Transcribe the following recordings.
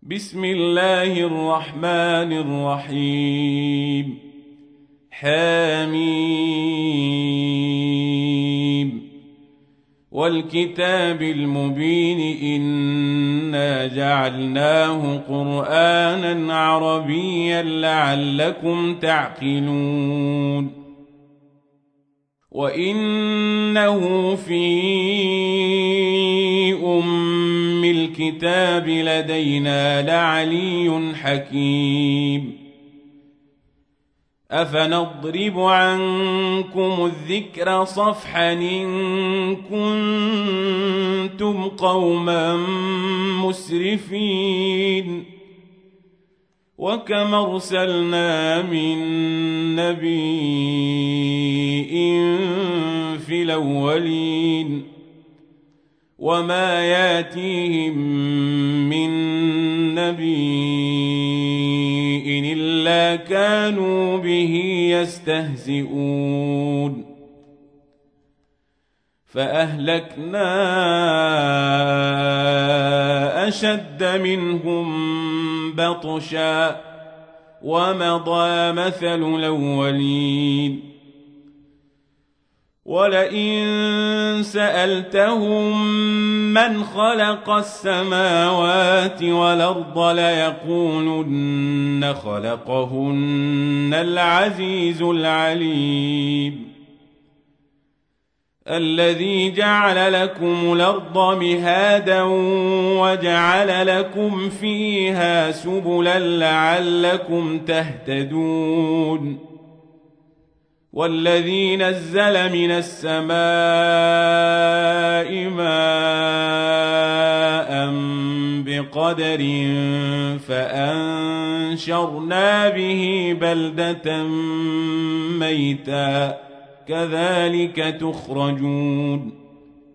بسم الله الرحمن الرحيم حميم والكتاب المبين إنا جعلناه قرآنا عربيا لعلكم تعقلون وإنه في الكتاب لدينا لعلي حكيم أفنضرب عنكم الذكر صفحا إن كنتم قوما مسرفين وكم أرسلنا من نبي في الأولين وما ياتيهم من نبي إلا كانوا به يستهزئون فأهلكنا أشد منهم بطشا ومضى مثل الأولين ولئن سألتهم من خلق السماوات والأرض ليقولن خلقهن العزيز العليم الذي جعل لكم الأرض مهادا وجعل لكم فيها سبلا لعلكم تهتدون والذي نزل من السماء ماء بقدر فأنشرنا به بلدة ميتا كذلك تخرجون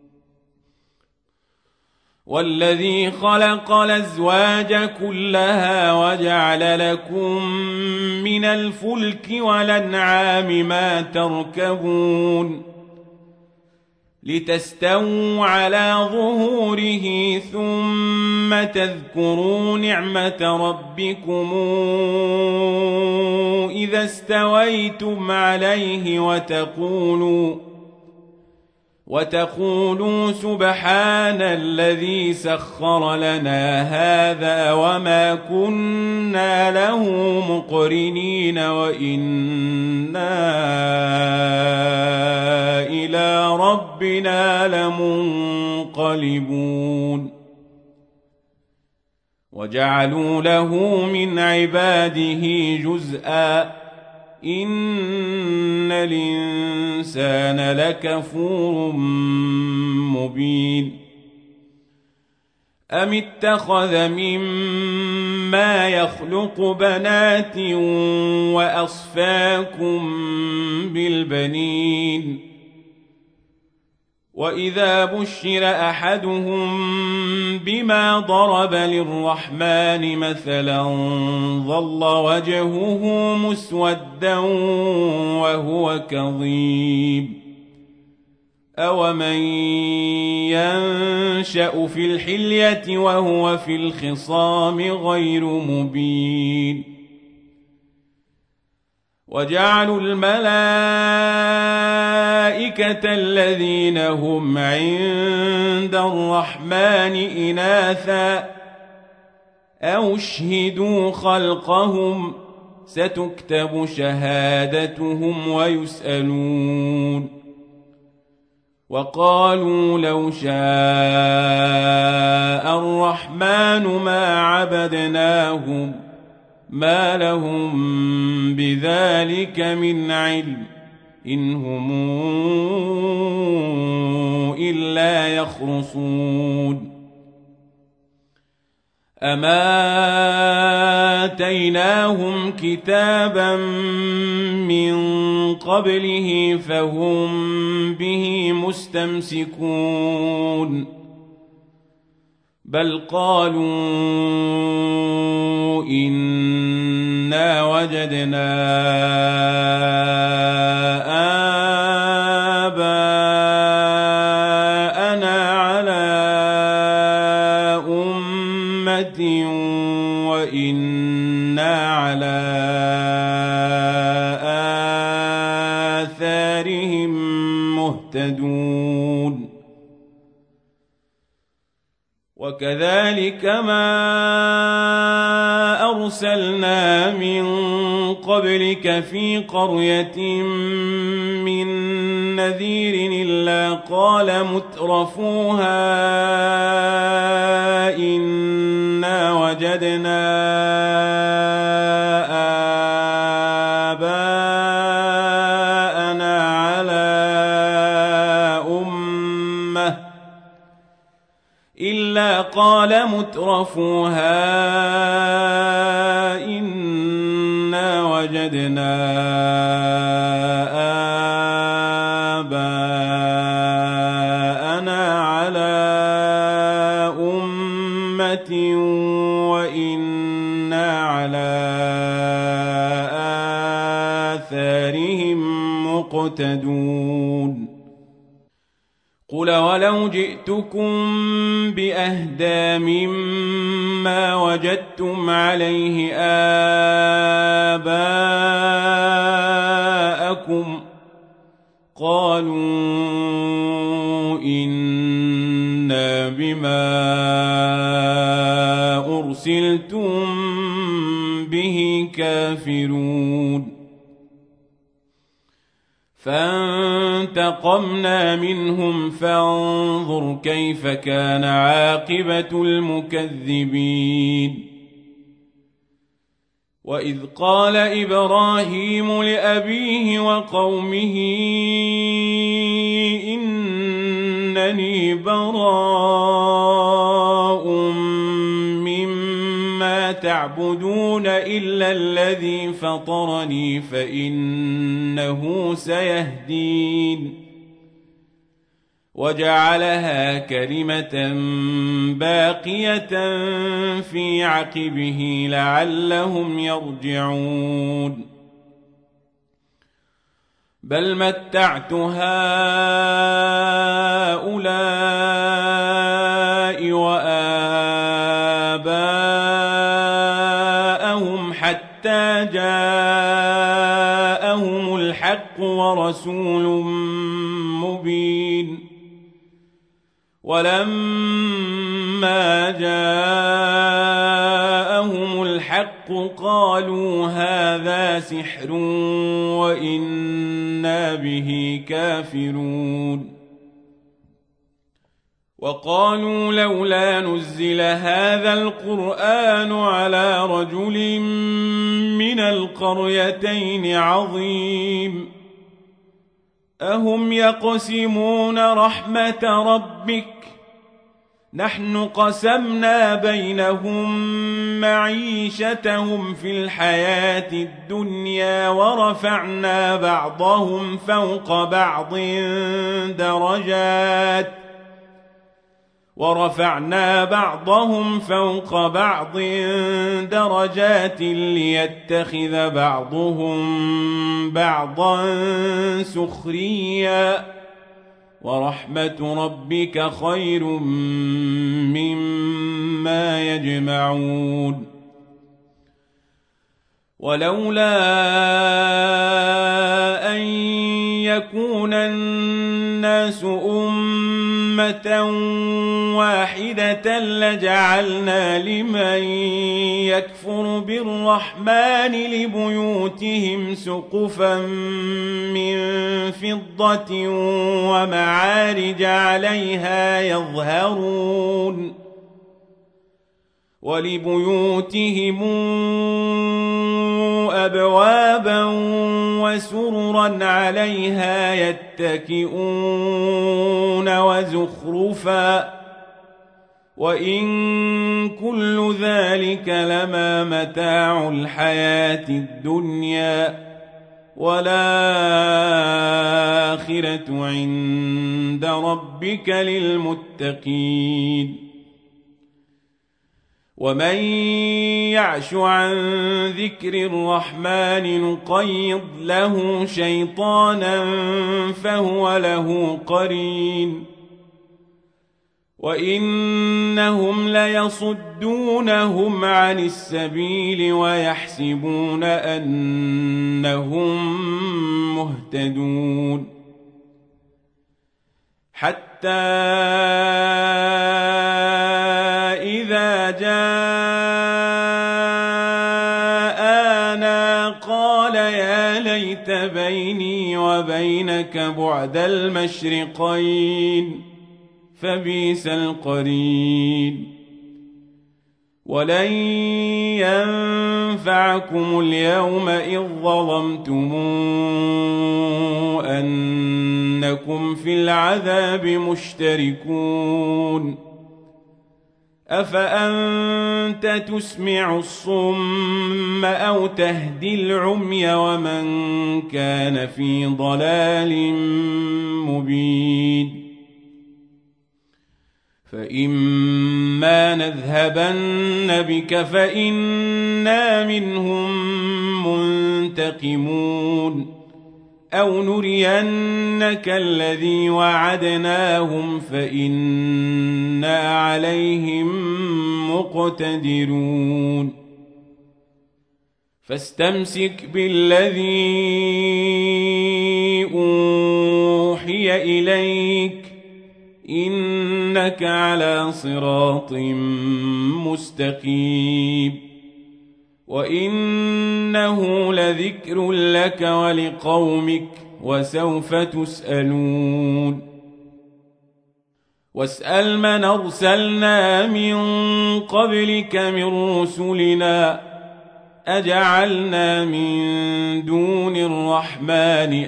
والذي خلق الأزواج كلها وجعل لكم من الفلك والأنعام ما تركبون لتستووا على ظهوره ثم تذكروا نعمة ربكم إذا استويتم عليه وتقولوا سبحان الذي سخر لنا هذا وما كنا له مقرنين وإنا إلى ربنا لمنقلبون وجعلوا له من عباده جزءا إن الإنسان لكفور مبين أم اتخذ مما يخلق بنات وأصفاكم بالبنين وإذا بشر أحدهم بما ضرب للرحمن مثلا ظل وجهه مسودا وهو كظيم أومن ينشأ في الحلية وهو في الخصام غير مبين وجعلوا الملائكة الذين هم عند الرحمن إناثا أو اشهدوا خلقهم ستكتب شهادتهم ويسألون وقالوا لو شاء الرحمن ما عبدناهم ما لهم بذلك من علم إن هم إلا يخرصون أما آتيناهم كتابا من قبله فهم به مستمسكون بل قالوا إنا وجدنا آباءنا على أمة وإنا على آثارهم مهتدون وكذلك ما أرسلنا من قبلك في قرية من نذير إلا قال مترفوها إنا وجدنا آباءنا على أمة إلا قال مترفوها إنا وجدنا آباءنا على أمة وإنا على آثارهم مقتدون قل ولو جئتكم بأهدى مما وجدتم عليه آباءكم قالوا إنا بما أرسلتم به كافرون فانتقمنا منهم فانظر كيف كان عاقبة المكذبين وإذ قال إبراهيم لأبيه وقومه إنني براء مما تعبدون إلا الذي فطرني فإنه سيهدين وجعلها كلمة باقية في عقبه لعلهم يرجعون بل متعت هؤلاء وآباءهم حتى جاءهم الحق ورسول مبين ولما جاءهم الحق قالوا هذا سحر وإنا به كافرون وقالوا لولا نزل هذا القرآن على رجل من القريتين عظيم أهم يقسمون رحمة ربك نحن قسمنا بينهم معيشتهم في الحياة الدنيا ورفعنا بعضهم فوق بعض درجات ليتخذ بعضهم بعضا سخريا ورحمة ربك خير مما يجمعون ولولا أن يكون الناس أمة واحدة لجعلنا لمن يكفر بالرحمن لبيوتهم سقفا من فضة ومعارج عليها يظهرون ولبيوتهم أبوابا وسررا عليها يتكئون وزخرفا وإن كل ذلك لما متاع الحياة الدنيا والآخرة عند ربك للمتقين ومن يعش عن ذكر الرحمن نقيض له شيطانا فهو له قرين وإنهم ليصدونهم عن السبيل ويحسبون أنهم مهتدون حتى إذا جاءنا قال يا ليت بيني وبينك بعد المشرقين فبئس القرين ولن ينفعكم اليوم إذ ظلمتم أنكم في العذاب مشتركون أفأنت تسمع الصم أو تهدي العمي ومن كان في ضلال مبين فإما نذهبن بك فإنا منهم منتقمون أو نرينك الذي وعدناهم فإنا عليهم مقتدرون فاستمسك بالذي أوحي إليك إنك على صراط مستقيم وإنه لذكر لك ولقومك وسوف تسألون واسأل من أرسلنا من قبلك من رسلنا أجعلنا من دون الرحمن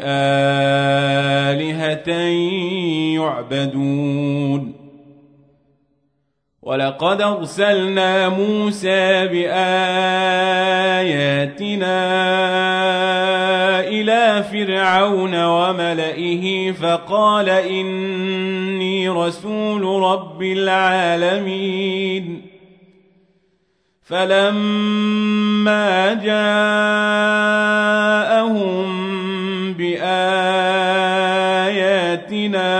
آلهة يعبدون ولقد أرسلنا موسى بآياتنا إلى فرعون وملئه فقال إني رسول رب العالمين فلما جاءهم بآياتنا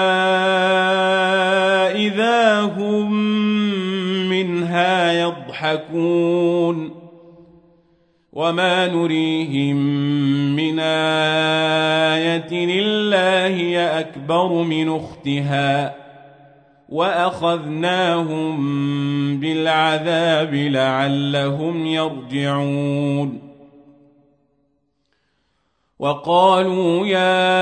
إذا هم منها يضحكون وما نريهم من آية إلا هي أكبر من أختها وأخذناهم بالعذاب لعلهم يرجعون وقالوا يا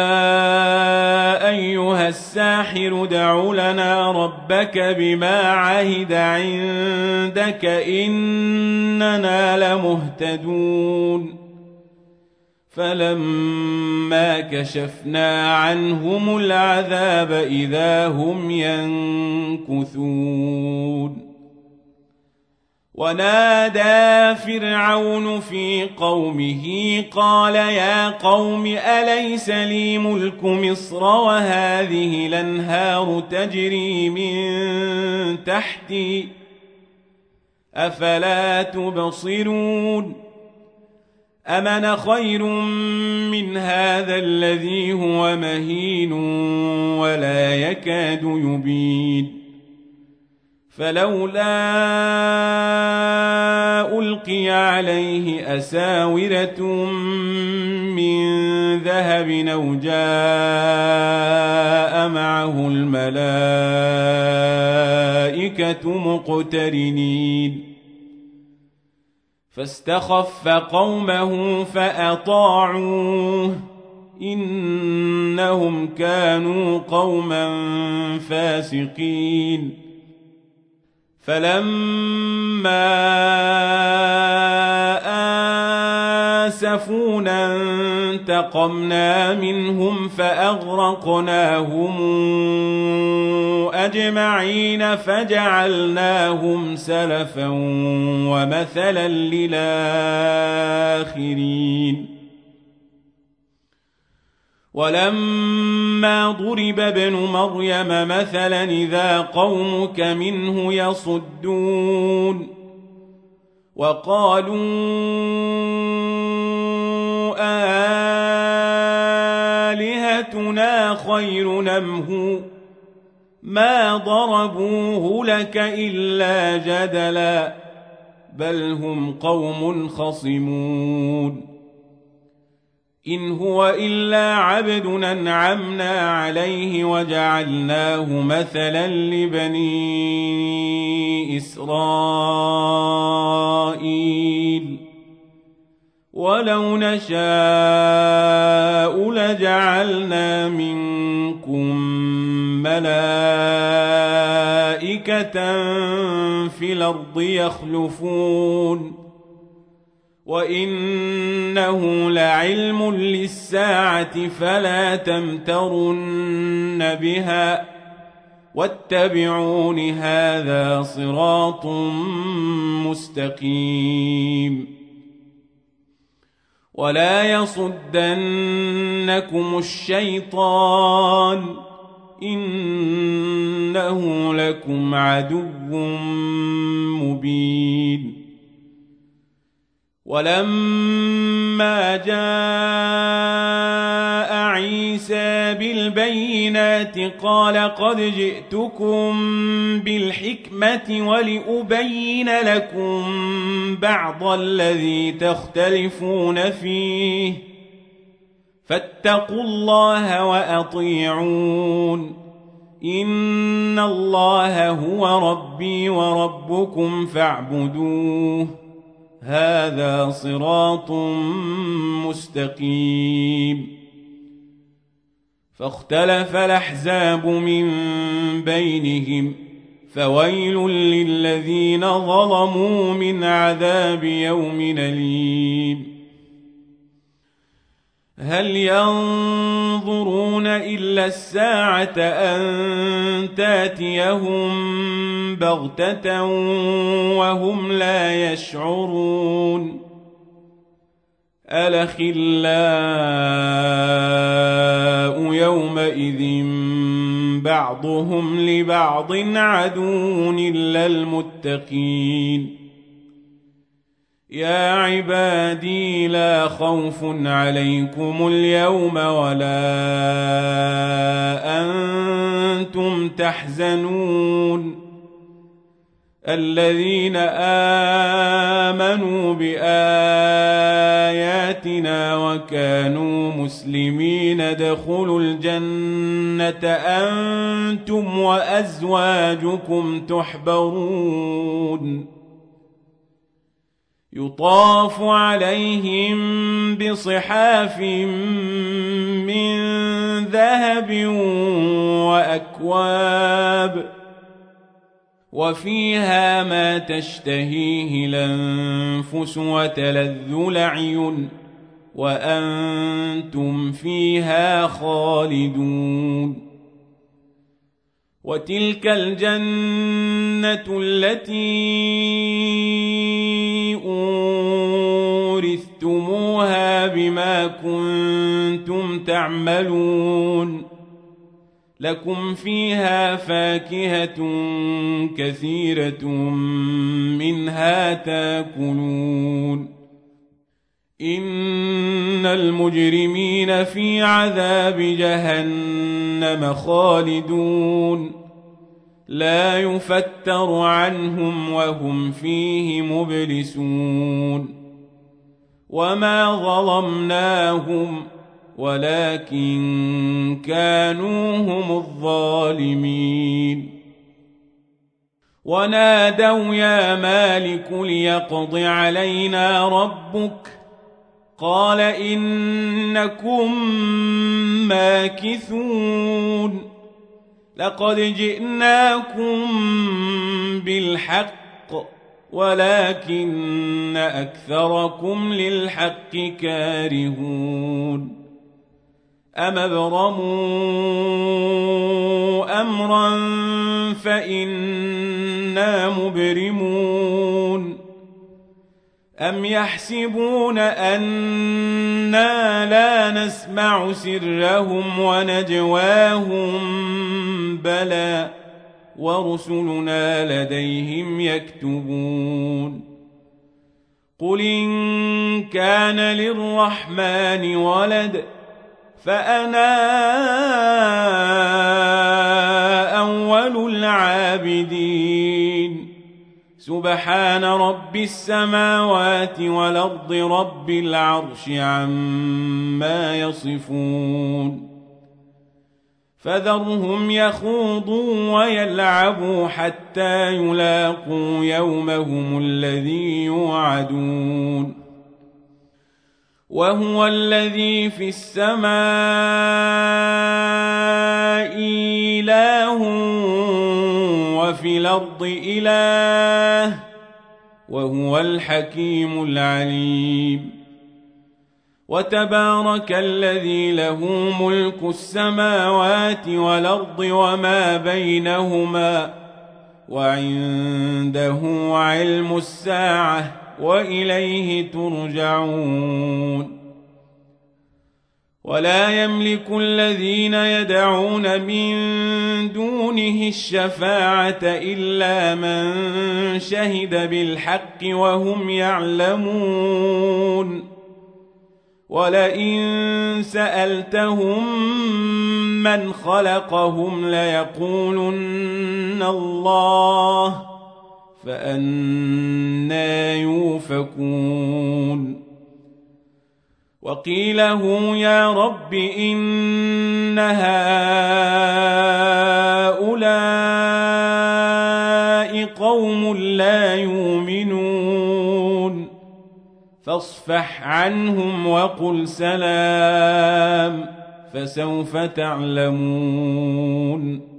أيها الساحر ادع لنا ربك بما عهد عندك إننا لمهتدون فلما كشفنا عنهم العذاب إذا هم ينكثون ونادى فرعون في قومه قال يا قوم أليس لي ملك مصر وهذه الأنهار تجري من تحتي أفلا تبصرون أمن خير من هذا الذي هو مهين ولا يكاد يبين فلولا ألقي عليه أساورة من ذهب أو جاء معه الملائكة مقترنين فاستخف قومه فأطاعوه إنهم كانوا قوما فاسقين فلما آسفونا انتقمنا منهم فأغرقناهم أجمعين فجعلناهم سلفا ومثلا للآخرين ولما ضرب ابن مريم مثلا إذا قومك منه يصدون وقالوا آلهتنا خير أم هو ما ضربوه لك إلا جدلا بل هم قوم خصمون إن هو إلا عبد أنعمنا عليه وجعلناه مثلا لبني إسرائيل ولو نشاء لجعلنا منكم ملائكة في الأرض يخلفون وإنه لعلم للساعة فلا تمترن بها واتبعون هذا صراط مستقيم ولا يصدنكم الشيطان إنه لكم عدو مبين ولما جاء عيسى بالبينات قال قد جئتكم بالحكمة ولأبين لكم بعض الذي تختلفون فيه فاتقوا الله وأطيعون إن الله هو ربي وربكم فاعبدوه هذا صراط مستقيم فاختلف الأحزاب من بينهم فويل للذين ظلموا من عذاب يوم أليم هل ينظرون إلا الساعة أن تاتيهم بغتة وهم لا يشعرون الأخلاء يومئذ بعضهم لبعض عدو إلا المتقين يا عبادي لا خوف عليكم اليوم ولا أنتم تحزنون الذين آمنوا بآياتنا وكانوا مسلمين ادخلوا الجنة أنتم وأزواجكم تحبرون يطاف عليهم بصحاف من ذهب وأكواب وفيها ما تشتهيه الأنفس وتلذ الأعين وأنتم فيها خالدون وتلك الجنة التي أورثتموها بما كنتم تعملون لكم فيها فاكهة كثيرة منها تاكلون إن المجرمين في عذاب جهنم خالدون لا يفتر عنهم وهم فيه مبلسون وما ظلمناهم ولكن كانوا هم الظالمين ونادوا يا مالك ليقض علينا ربك قال إنكم ماكثون لقد جئناكم بالحق ولكن أكثركم للحق كارهون أم ابرموا أمرا فإنا مبرمون أم يحسبون أنا لا نسمع سرهم ونجواهم بلى ورسلنا لديهم يكتبون قل إن كان للرحمن ولد فأنا أول العابدين سبحان رب السماوات والأرض رب العرش عما يصفون فذرهم يخوضوا ويلعبوا حتى يلاقوا يومهم الذي يوعدون وهو الذي في السماء إله وفي الأرض إله وهو الحكيم العليم وتبارك الذي له ملك السماوات والأرض وما بينهما وعنده علم الساعة وإليه ترجعون ولا يملك الذين يدعون من دونه الشفاعة إلا من شهد بالحق وهم يعلمون ولئن سألتهم من خلقهم ليقولن الله فأنى يؤفكون وقيله يا رب إن هؤلاء قوم لا يؤمنون فاصفح عنهم وقل سلام فسوف تعلمون